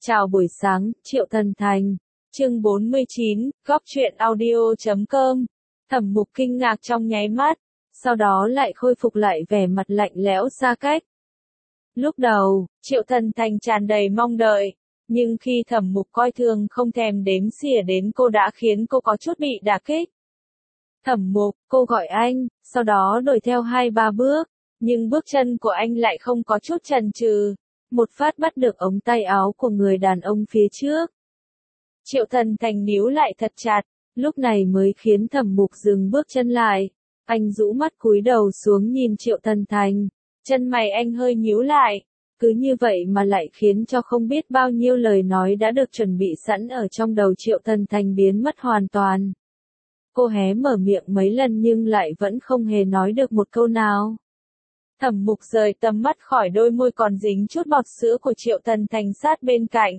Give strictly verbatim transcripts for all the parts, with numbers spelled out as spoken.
Chào buổi sáng, Triệu Thần Thành. Chương bốn mươi chín, góc truyện audio chấm com. Thẩm Mục kinh ngạc trong nháy mắt, sau đó lại khôi phục lại vẻ mặt lạnh lẽo xa cách. Lúc đầu, Triệu Thần Thành tràn đầy mong đợi, nhưng khi Thẩm Mục coi thường không thèm đếm xỉa đến cô đã khiến cô có chút bị đả kích. Thẩm Mục, cô gọi anh, sau đó đuổi theo hai ba bước, nhưng bước chân của anh lại không có chút chần chừ, một phát bắt được ống tay áo của người đàn ông phía trước. Triệu Thần Thành níu lại thật chặt, lúc này mới khiến Thẩm Mục dừng bước chân lại. Anh rũ mắt cúi đầu xuống nhìn Triệu Thần Thành, chân mày anh hơi nhíu lại, cứ như vậy mà lại khiến cho không biết bao nhiêu lời nói đã được chuẩn bị sẵn ở trong đầu Triệu Thần Thành biến mất hoàn toàn. Cô hé mở miệng mấy lần nhưng lại vẫn không hề nói được một câu nào. Thẩm Mục rời tầm mắt khỏi đôi môi còn dính chút bọt sữa của Triệu Thần Thành sát bên cạnh.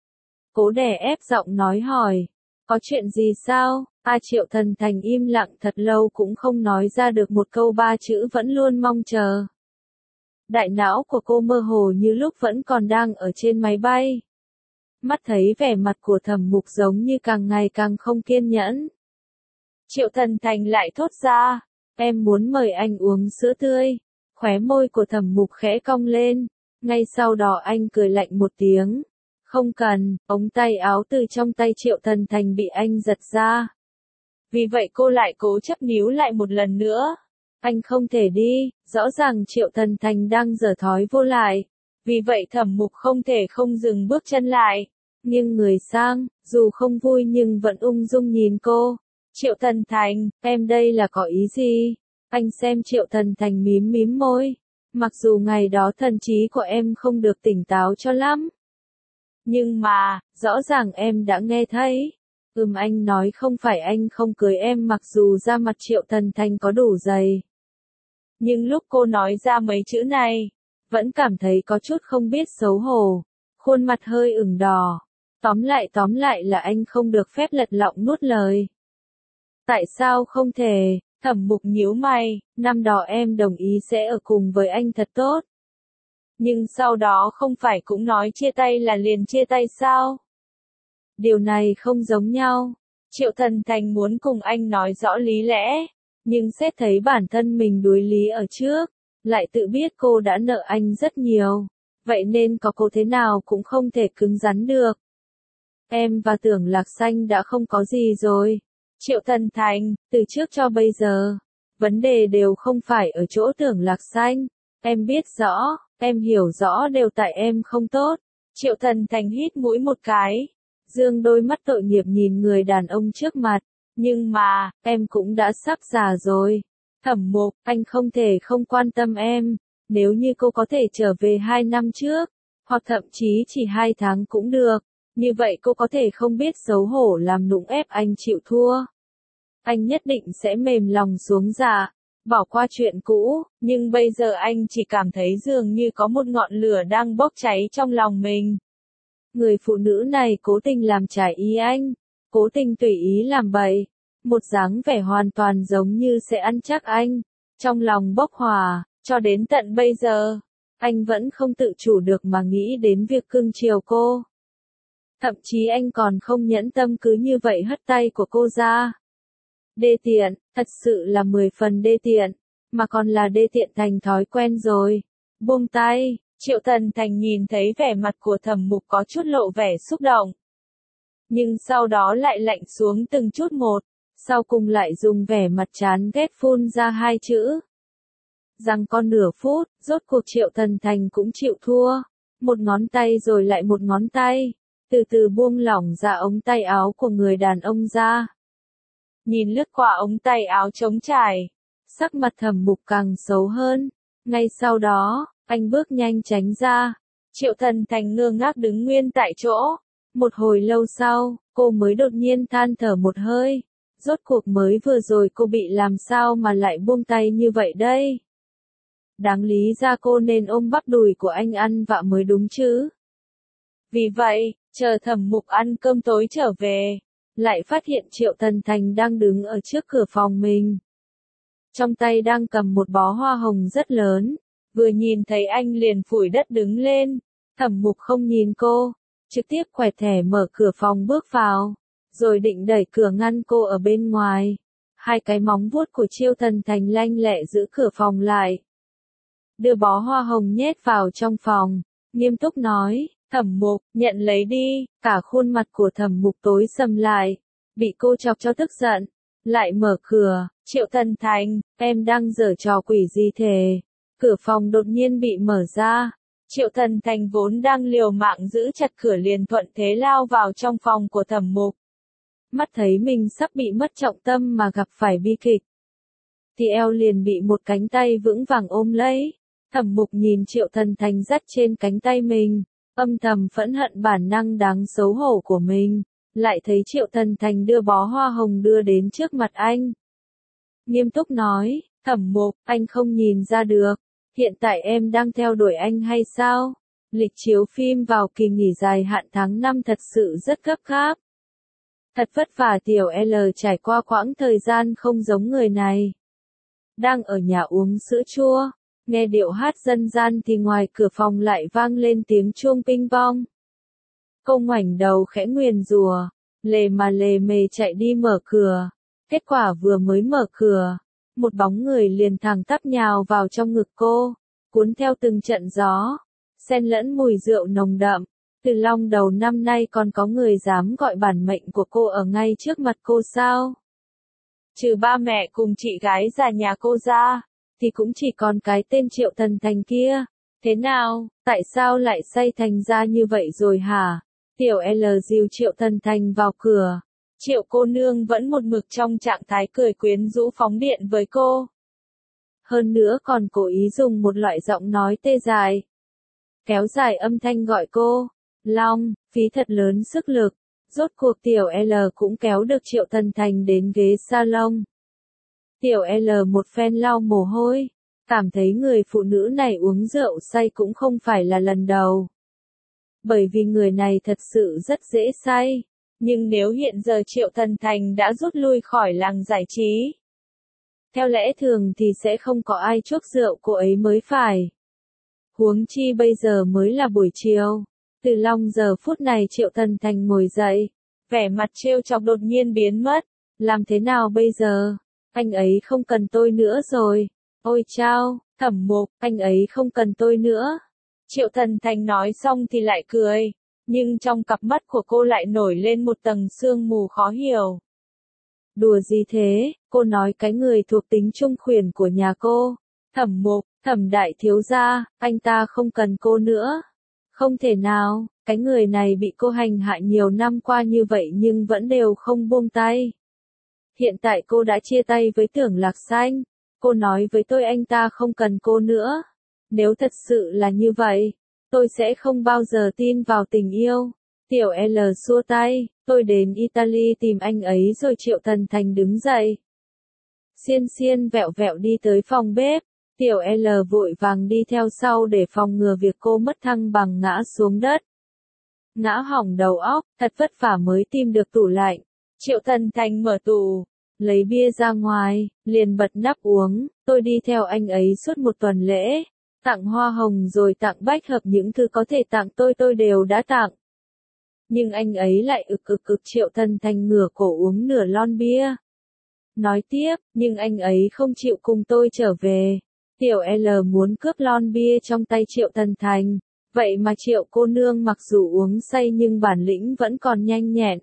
Cố đè ép giọng nói hỏi, có chuyện gì sao? A Triệu Thần Thành im lặng thật lâu cũng không nói ra được một câu, ba chữ vẫn luôn mong chờ. Đại não của cô mơ hồ như lúc vẫn còn đang ở trên máy bay. Mắt thấy vẻ mặt của Thẩm Mục giống như càng ngày càng không kiên nhẫn. Triệu Thần Thành lại thốt ra, em muốn mời anh uống sữa tươi. Khóe môi của Thẩm Mục khẽ cong lên, ngay sau đó anh cười lạnh một tiếng. Không cần, ống tay áo từ trong tay Triệu Thần Thành bị anh giật ra. Vì vậy cô lại cố chấp níu lại một lần nữa. Anh không thể đi, rõ ràng Triệu Thần Thành đang giở thói vô lại. Vì vậy Thẩm Mục không thể không dừng bước chân lại. Nhưng người sang, dù không vui nhưng vẫn ung dung nhìn cô. Triệu Thần Thành, em đây là có ý gì? Anh xem Triệu Thần Thành mím mím môi. Mặc dù ngày đó thần trí của em không được tỉnh táo cho lắm. Nhưng mà, rõ ràng em đã nghe thấy. Ừm anh nói không phải anh không cưới em, mặc dù da mặt Triệu Thần Thành có đủ dày. Nhưng lúc cô nói ra mấy chữ này, vẫn cảm thấy có chút không biết xấu hổ. Khuôn mặt hơi ửng đỏ. Tóm lại tóm lại là anh không được phép lật lọng nuốt lời. Tại sao không thể? Thẩm Mục nhíu mày, năm đó em đồng ý sẽ ở cùng với anh thật tốt. Nhưng sau đó không phải cũng nói chia tay là liền chia tay sao? Điều này không giống nhau. Triệu Thần Thành muốn cùng anh nói rõ lý lẽ, nhưng xét thấy bản thân mình đuối lý ở trước, lại tự biết cô đã nợ anh rất nhiều, vậy nên có cô thế nào cũng không thể cứng rắn được. Em và Tưởng Lạc Xanh đã không có gì rồi. Triệu Thần Thành, từ trước cho bây giờ, vấn đề đều không phải ở chỗ Tưởng Lạc Xanh. Em biết rõ, em hiểu rõ đều tại em không tốt. Triệu Thần Thành hít mũi một cái, dương đôi mắt tội nghiệp nhìn người đàn ông trước mặt. Nhưng mà, em cũng đã sắp già rồi. Thẩm Mục, anh không thể không quan tâm em. Nếu như cô có thể trở về hai năm trước, hoặc thậm chí chỉ hai tháng cũng được. Như vậy cô có thể không biết xấu hổ làm nũng ép anh chịu thua. Anh nhất định sẽ mềm lòng xuống dạ, bỏ qua chuyện cũ, nhưng bây giờ anh chỉ cảm thấy dường như có một ngọn lửa đang bốc cháy trong lòng mình. Người phụ nữ này cố tình làm trái ý anh, cố tình tùy ý làm bậy, một dáng vẻ hoàn toàn giống như sẽ ăn chắc anh, trong lòng bốc hỏa, cho đến tận bây giờ, anh vẫn không tự chủ được mà nghĩ đến việc cưng chiều cô. Thậm chí anh còn không nhẫn tâm cứ như vậy hất tay của cô ra. Đê tiện, thật sự là mười phần đê tiện, mà còn là đê tiện thành thói quen rồi. Buông tay, Triệu Thần Thành nhìn thấy vẻ mặt của Thẩm Mục có chút lộ vẻ xúc động. Nhưng sau đó lại lạnh xuống từng chút một, sau cùng lại dùng vẻ mặt chán ghét phun ra hai chữ. Rằng con nửa phút, rốt cuộc Triệu Thần Thành cũng chịu thua. Một ngón tay rồi lại một ngón tay, từ từ buông lỏng ra ống tay áo của người đàn ông ra. Nhìn lướt qua ống tay áo trống trải, sắc mặt Thẩm Mục càng xấu hơn. Ngay sau đó, anh bước nhanh tránh ra. Triệu Thần Thành ngơ ngác đứng nguyên tại chỗ. Một hồi lâu sau, cô mới đột nhiên than thở một hơi. Rốt cuộc mới vừa rồi cô bị làm sao mà lại buông tay như vậy đây? Đáng lý ra cô nên ôm bắp đùi của anh ăn vạ mới đúng chứ. Vì vậy, chờ Thẩm Mục ăn cơm tối trở về, lại phát hiện Triệu Thần Thành đang đứng ở trước cửa phòng mình. Trong tay đang cầm một bó hoa hồng rất lớn, vừa nhìn thấy anh liền phủi đất đứng lên. Thẩm Mục không nhìn cô, trực tiếp quẹt thẻ mở cửa phòng bước vào, rồi định đẩy cửa ngăn cô ở bên ngoài. Hai cái móng vuốt của Triệu Thần Thành lanh lẹ giữ cửa phòng lại. Đưa bó hoa hồng nhét vào trong phòng, nghiêm túc nói, Thẩm Mục, nhận lấy đi. Cả khuôn mặt của Thẩm Mục tối sầm lại, bị cô chọc cho tức giận, lại mở cửa. Triệu Thần Thành, em đang giở trò quỷ gì thế? Cửa phòng đột nhiên bị mở ra. Triệu Thần Thành vốn đang liều mạng giữ chặt cửa liền thuận thế lao vào trong phòng của Thẩm Mục. Mắt thấy mình sắp bị mất trọng tâm mà gặp phải bi kịch, thì eo liền bị một cánh tay vững vàng ôm lấy. Thẩm Mục nhìn Triệu Thần Thành dắt trên cánh tay mình, âm thầm phẫn hận bản năng đáng xấu hổ của mình, lại thấy Triệu Thần Thành đưa bó hoa hồng đưa đến trước mặt anh. Nghiêm túc nói, Thẩm Mục, anh không nhìn ra được, hiện tại em đang theo đuổi anh hay sao? Lịch chiếu phim vào kỳ nghỉ dài hạn tháng năm thật sự rất gấp gáp. Thật vất vả tiểu L trải qua quãng thời gian không giống người này. Đang ở nhà uống sữa chua, nghe điệu hát dân gian thì ngoài cửa phòng lại vang lên tiếng chuông ping pong. Cô ngoảnh đầu khẽ nguyền rủa, lề mà lề mề chạy đi mở cửa. Kết quả vừa mới mở cửa, một bóng người liền thẳng tắp nhào vào trong ngực cô, cuốn theo từng trận gió, xen lẫn mùi rượu nồng đậm. Từ Long đầu năm nay còn có người dám gọi bản mệnh của cô ở ngay trước mặt cô sao? Trừ ba mẹ cùng chị gái già nhà cô ra, thì cũng chỉ còn cái tên Triệu Thần Thành kia. Thế nào, tại sao lại say thành ra như vậy rồi hả? Tiểu L dìu Triệu Thần Thành vào cửa. Triệu cô nương vẫn một mực trong trạng thái cười quyến rũ phóng điện với cô. Hơn nữa còn cố ý dùng một loại giọng nói tê dài, kéo dài âm thanh gọi cô. Long, phí thật lớn sức lực. Rốt cuộc Tiểu L cũng kéo được Triệu Thần Thành đến ghế salon. Tiểu L một phen lau mồ hôi, cảm thấy người phụ nữ này uống rượu say cũng không phải là lần đầu. Bởi vì người này thật sự rất dễ say. Nhưng nếu hiện giờ Triệu Thần Thành đã rút lui khỏi làng giải trí, theo lẽ thường thì sẽ không có ai chuốc rượu cô ấy mới phải. Huống chi bây giờ mới là buổi chiều. Từ Long giờ phút này Triệu Thần Thành ngồi dậy, vẻ mặt trêu chọc đột nhiên biến mất. Làm thế nào bây giờ? Anh ấy không cần tôi nữa rồi. Ôi chao, Thẩm Mục, anh ấy không cần tôi nữa. Triệu Thần Thành nói xong thì lại cười, nhưng trong cặp mắt của cô lại nổi lên một tầng sương mù khó hiểu. Đùa gì thế? Cô nói cái người thuộc tính trung khuyển của nhà cô. Thẩm Mục, Thẩm đại thiếu gia, anh ta không cần cô nữa. Không thể nào, cái người này bị cô hành hạ nhiều năm qua như vậy nhưng vẫn đều không buông tay. Hiện tại cô đã chia tay với Tưởng Lạc Xanh. Cô nói với tôi anh ta không cần cô nữa. Nếu thật sự là như vậy, tôi sẽ không bao giờ tin vào tình yêu. Tiểu L xua tay, tôi đến Italy tìm anh ấy rồi. Triệu Thần Thành đứng dậy. Xiên xiên vẹo vẹo đi tới phòng bếp. Tiểu L vội vàng đi theo sau để phòng ngừa việc cô mất thăng bằng ngã xuống đất. Ngã hỏng đầu óc, thật vất vả mới tìm được tủ lạnh. Triệu Thần Thành mở tủ, lấy bia ra ngoài, liền bật nắp uống. Tôi đi theo anh ấy suốt một tuần lễ. Tặng hoa hồng rồi tặng bách hợp, những thứ có thể tặng tôi tôi đều đã tặng. Nhưng anh ấy lại ực ực ực. Triệu Thần Thành ngửa cổ uống nửa lon bia. Nói tiếp, nhưng anh ấy không chịu cùng tôi trở về. Tiểu L muốn cướp lon bia trong tay Triệu Thần Thành. Vậy mà Triệu cô nương mặc dù uống say nhưng bản lĩnh vẫn còn nhanh nhẹn.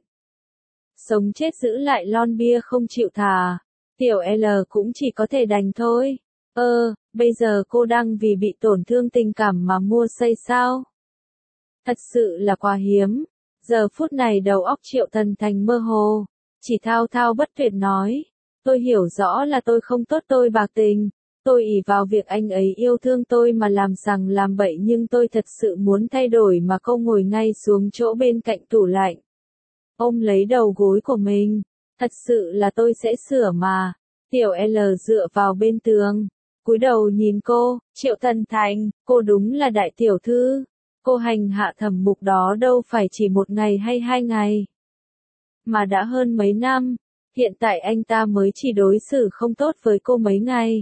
Sống chết giữ lại lon bia không chịu thả. Tiểu L cũng chỉ có thể đành thôi. Ơ, bây giờ cô đang vì bị tổn thương tình cảm mà mua say sao? Thật sự là quá hiếm. Giờ phút này đầu óc Triệu Thần Thành mơ hồ. Chỉ thao thao bất tuyệt nói. Tôi hiểu rõ là tôi không tốt, tôi bạc tình. Tôi ỷ vào việc anh ấy yêu thương tôi mà làm sằng làm bậy, nhưng tôi thật sự muốn thay đổi mà. Cô ngồi ngay xuống chỗ bên cạnh tủ lạnh, ôm lấy đầu gối của mình. Thật sự là tôi sẽ sửa mà. Tiểu L dựa vào bên tường, cúi đầu nhìn cô. Triệu Thần Thành, cô đúng là đại tiểu thư. Cô hành hạ Thẩm Mục đó đâu phải chỉ một ngày hay hai ngày, mà đã hơn mấy năm. Hiện tại anh ta mới chỉ đối xử không tốt với cô mấy ngày,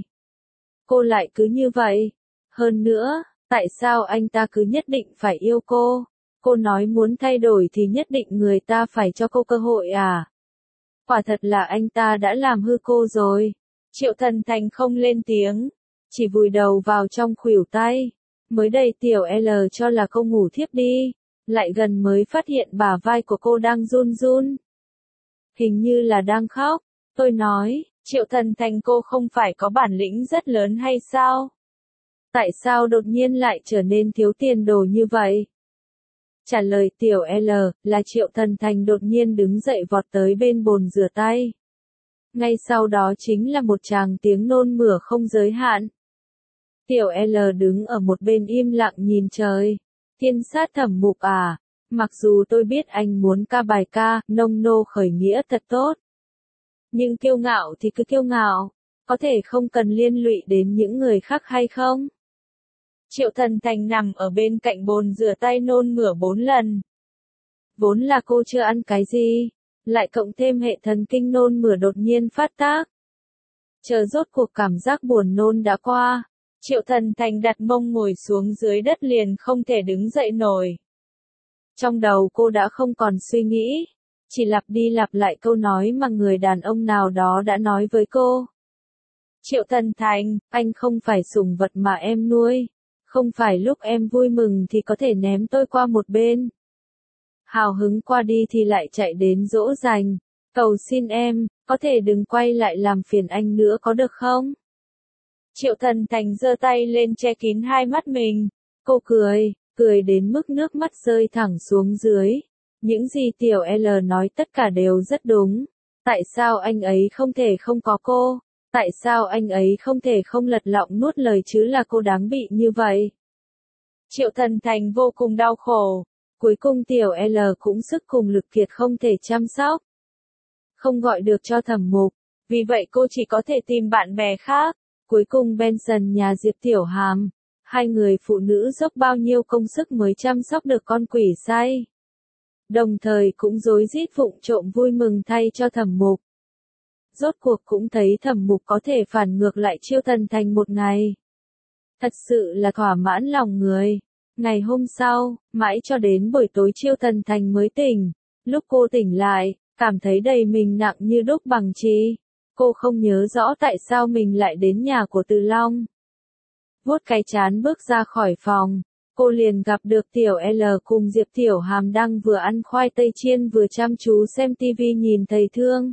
cô lại cứ như vậy. Hơn nữa, tại sao anh ta cứ nhất định phải yêu cô? Cô nói muốn thay đổi thì nhất định người ta phải cho cô cơ hội à? Quả thật là anh ta đã làm hư cô rồi. Triệu Thần Thành không lên tiếng, chỉ vùi đầu vào trong khuỷu tay. Mới đây tiểu L cho là cô ngủ thiếp đi, lại gần mới phát hiện bả vai của cô đang run run. Hình như là đang khóc. Tôi nói, Triệu Thần Thành, cô không phải có bản lĩnh rất lớn hay sao? Tại sao đột nhiên lại trở nên thiếu tiền đồ như vậy? Trả lời tiểu L là Triệu Thần Thành đột nhiên đứng dậy vọt tới bên bồn rửa tay. Ngay sau đó chính là một tràng tiếng nôn mửa không giới hạn. Tiểu L đứng ở một bên im lặng nhìn trời. Thiên sát Thẩm Mục à, mặc dù tôi biết anh muốn ca bài ca, nông nô khởi nghĩa thật tốt. Nhưng kiêu ngạo thì cứ kiêu ngạo, có thể không cần liên lụy đến những người khác hay không? Triệu Thần Thành nằm ở bên cạnh bồn rửa tay nôn mửa bốn lần. Vốn là cô chưa ăn cái gì, lại cộng thêm hệ thần kinh nôn mửa đột nhiên phát tác. Chờ rốt cuộc cảm giác buồn nôn đã qua, Triệu Thần Thành đặt mông ngồi xuống dưới đất liền không thể đứng dậy nổi. Trong đầu cô đã không còn suy nghĩ, chỉ lặp đi lặp lại câu nói mà người đàn ông nào đó đã nói với cô. Triệu Thần Thành, anh không phải sủng vật mà em nuôi. Không phải lúc em vui mừng thì có thể ném tôi qua một bên. Hào hứng qua đi thì lại chạy đến dỗ dành. Cầu xin em, có thể đừng quay lại làm phiền anh nữa có được không? Triệu Thần Thành giơ tay lên che kín hai mắt mình. Cô cười, cười đến mức nước mắt rơi thẳng xuống dưới. Những gì tiểu L nói tất cả đều rất đúng. Tại sao anh ấy không thể không có cô? Tại sao anh ấy không thể không lật lọng nuốt lời chứ là cô đáng bị như vậy? Triệu Thần Thành vô cùng đau khổ. Cuối cùng tiểu L cũng sức cùng lực kiệt không thể chăm sóc. Không gọi được cho Thẩm Mục. Vì vậy cô chỉ có thể tìm bạn bè khác. Cuối cùng Benson nhà Diệp Tiểu Hàm. Hai người phụ nữ dốc bao nhiêu công sức mới chăm sóc được con quỷ say. Đồng thời cũng rối rít vụng trộm vui mừng thay cho Thẩm Mục. Rốt cuộc cũng thấy Thẩm Mục có thể phản ngược lại Triệu Thần Thành một ngày. Thật sự là thỏa mãn lòng người. Ngày hôm sau, mãi cho đến buổi tối Triệu Thần Thành mới tỉnh. Lúc cô tỉnh lại, cảm thấy đầy mình nặng như đúc bằng chì. Cô không nhớ rõ tại sao mình lại đến nhà của Từ Long. Vuốt cái trán bước ra khỏi phòng, cô liền gặp được tiểu L cùng Diệp Tiểu Hàm đang vừa ăn khoai tây chiên vừa chăm chú xem tivi nhìn thầy thương.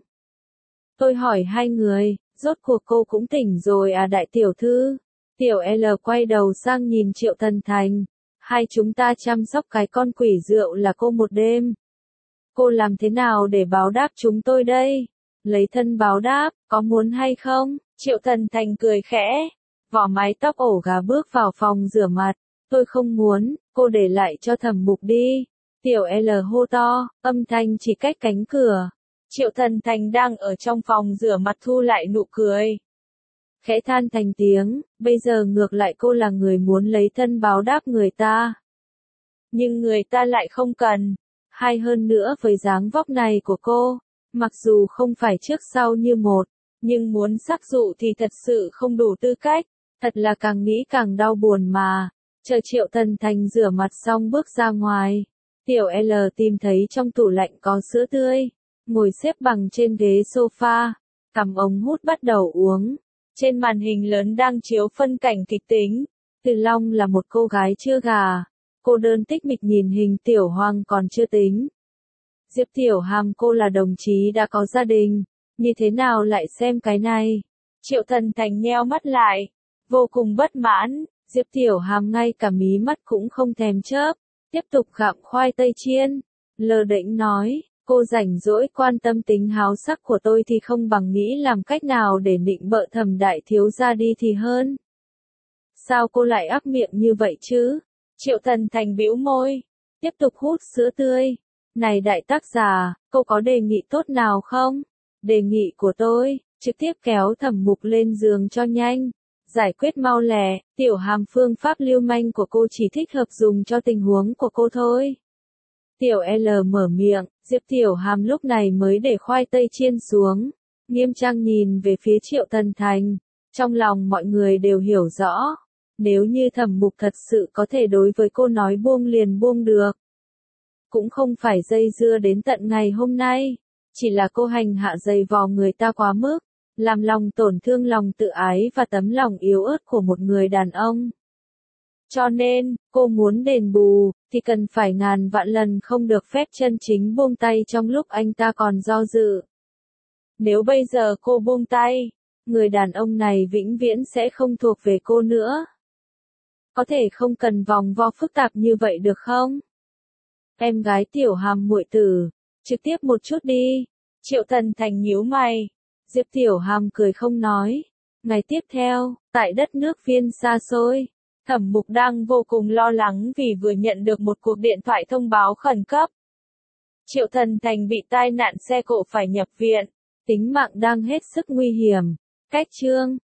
Tôi hỏi hai người, rốt cuộc cô cũng tỉnh rồi à đại tiểu thư? Tiểu L quay đầu sang nhìn Triệu Thần Thành. Hai chúng ta chăm sóc cái con quỷ rượu là cô một đêm. Cô làm thế nào để báo đáp chúng tôi đây? Lấy thân báo đáp, có muốn hay không? Triệu Thần Thành cười khẽ. Vỏ mái tóc ổ gà bước vào phòng rửa mặt. Tôi không muốn, cô để lại cho Thẩm Mục đi. Tiểu L hô to, âm thanh chỉ cách cánh cửa. Triệu Thần Thành đang ở trong phòng rửa mặt thu lại nụ cười. Khẽ than thành tiếng, bây giờ ngược lại cô là người muốn lấy thân báo đáp người ta. Nhưng người ta lại không cần. Hay hơn nữa với dáng vóc này của cô, mặc dù không phải trước sau như một, nhưng muốn sắc dụ thì thật sự không đủ tư cách. Thật là càng nghĩ càng đau buồn mà. Chờ Triệu Thần Thành rửa mặt xong bước ra ngoài. Tiểu L tìm thấy trong tủ lạnh có sữa tươi. Ngồi xếp bằng trên ghế sofa. Cầm ống hút bắt đầu uống. Trên màn hình lớn đang chiếu phân cảnh kịch tính. Từ Long là một cô gái chưa gà. Cô đơn tích mịch nhìn hình Tiểu Hoàng còn chưa tính. Diệp Tiểu Hàm cô là đồng chí đã có gia đình. Như thế nào lại xem cái này? Triệu Thần Thành nheo mắt lại. Vô cùng bất mãn, Diệp Tiểu Hàm ngay cả mí mắt cũng không thèm chớp, tiếp tục gặm khoai tây chiên, lơ đễnh nói, cô rảnh rỗi quan tâm tính háo sắc của tôi thì không bằng nghĩ làm cách nào để nịnh bợ Thẩm đại thiếu gia đi thì hơn. Sao cô lại ác miệng như vậy chứ? Triệu Thần Thành bĩu môi, tiếp tục hút sữa tươi. Này đại tác giả, cô có đề nghị tốt nào không? Đề nghị của tôi, trực tiếp kéo Thẩm Mục lên giường cho nhanh. Giải quyết mau lẹ, Tiểu Hàm phương pháp lưu manh của cô chỉ thích hợp dùng cho tình huống của cô thôi. Tiểu L mở miệng, Diệp Tiểu Hàm lúc này mới để khoai tây chiên xuống. Nghiêm trang nhìn về phía Triệu Thần Thành. Trong lòng mọi người đều hiểu rõ. Nếu như Thẩm Mục thật sự có thể đối với cô nói buông liền buông được. cũng không phải dây dưa đến tận ngày hôm nay. Chỉ là cô hành hạ dày vò người ta quá mức, làm lòng tổn thương lòng tự ái và tấm lòng yếu ớt của một người đàn ông. Cho nên, cô muốn đền bù, thì cần phải ngàn vạn lần không được phép chân chính buông tay trong lúc anh ta còn do dự. Nếu bây giờ cô buông tay, người đàn ông này vĩnh viễn sẽ không thuộc về cô nữa. Có thể không cần vòng vo phức tạp như vậy được không? Em gái Tiểu Hàm muội tử, trực tiếp một chút đi. Triệu Thần Thành nhíu mày. Diệp Tiểu Hàm cười không nói. Ngày tiếp theo, tại đất nước Viên xa xôi, Thẩm Mục đang vô cùng lo lắng vì vừa nhận được một cuộc điện thoại thông báo khẩn cấp. Triệu Thần Thành bị tai nạn xe cộ phải nhập viện, tính mạng đang hết sức nguy hiểm. Cách chương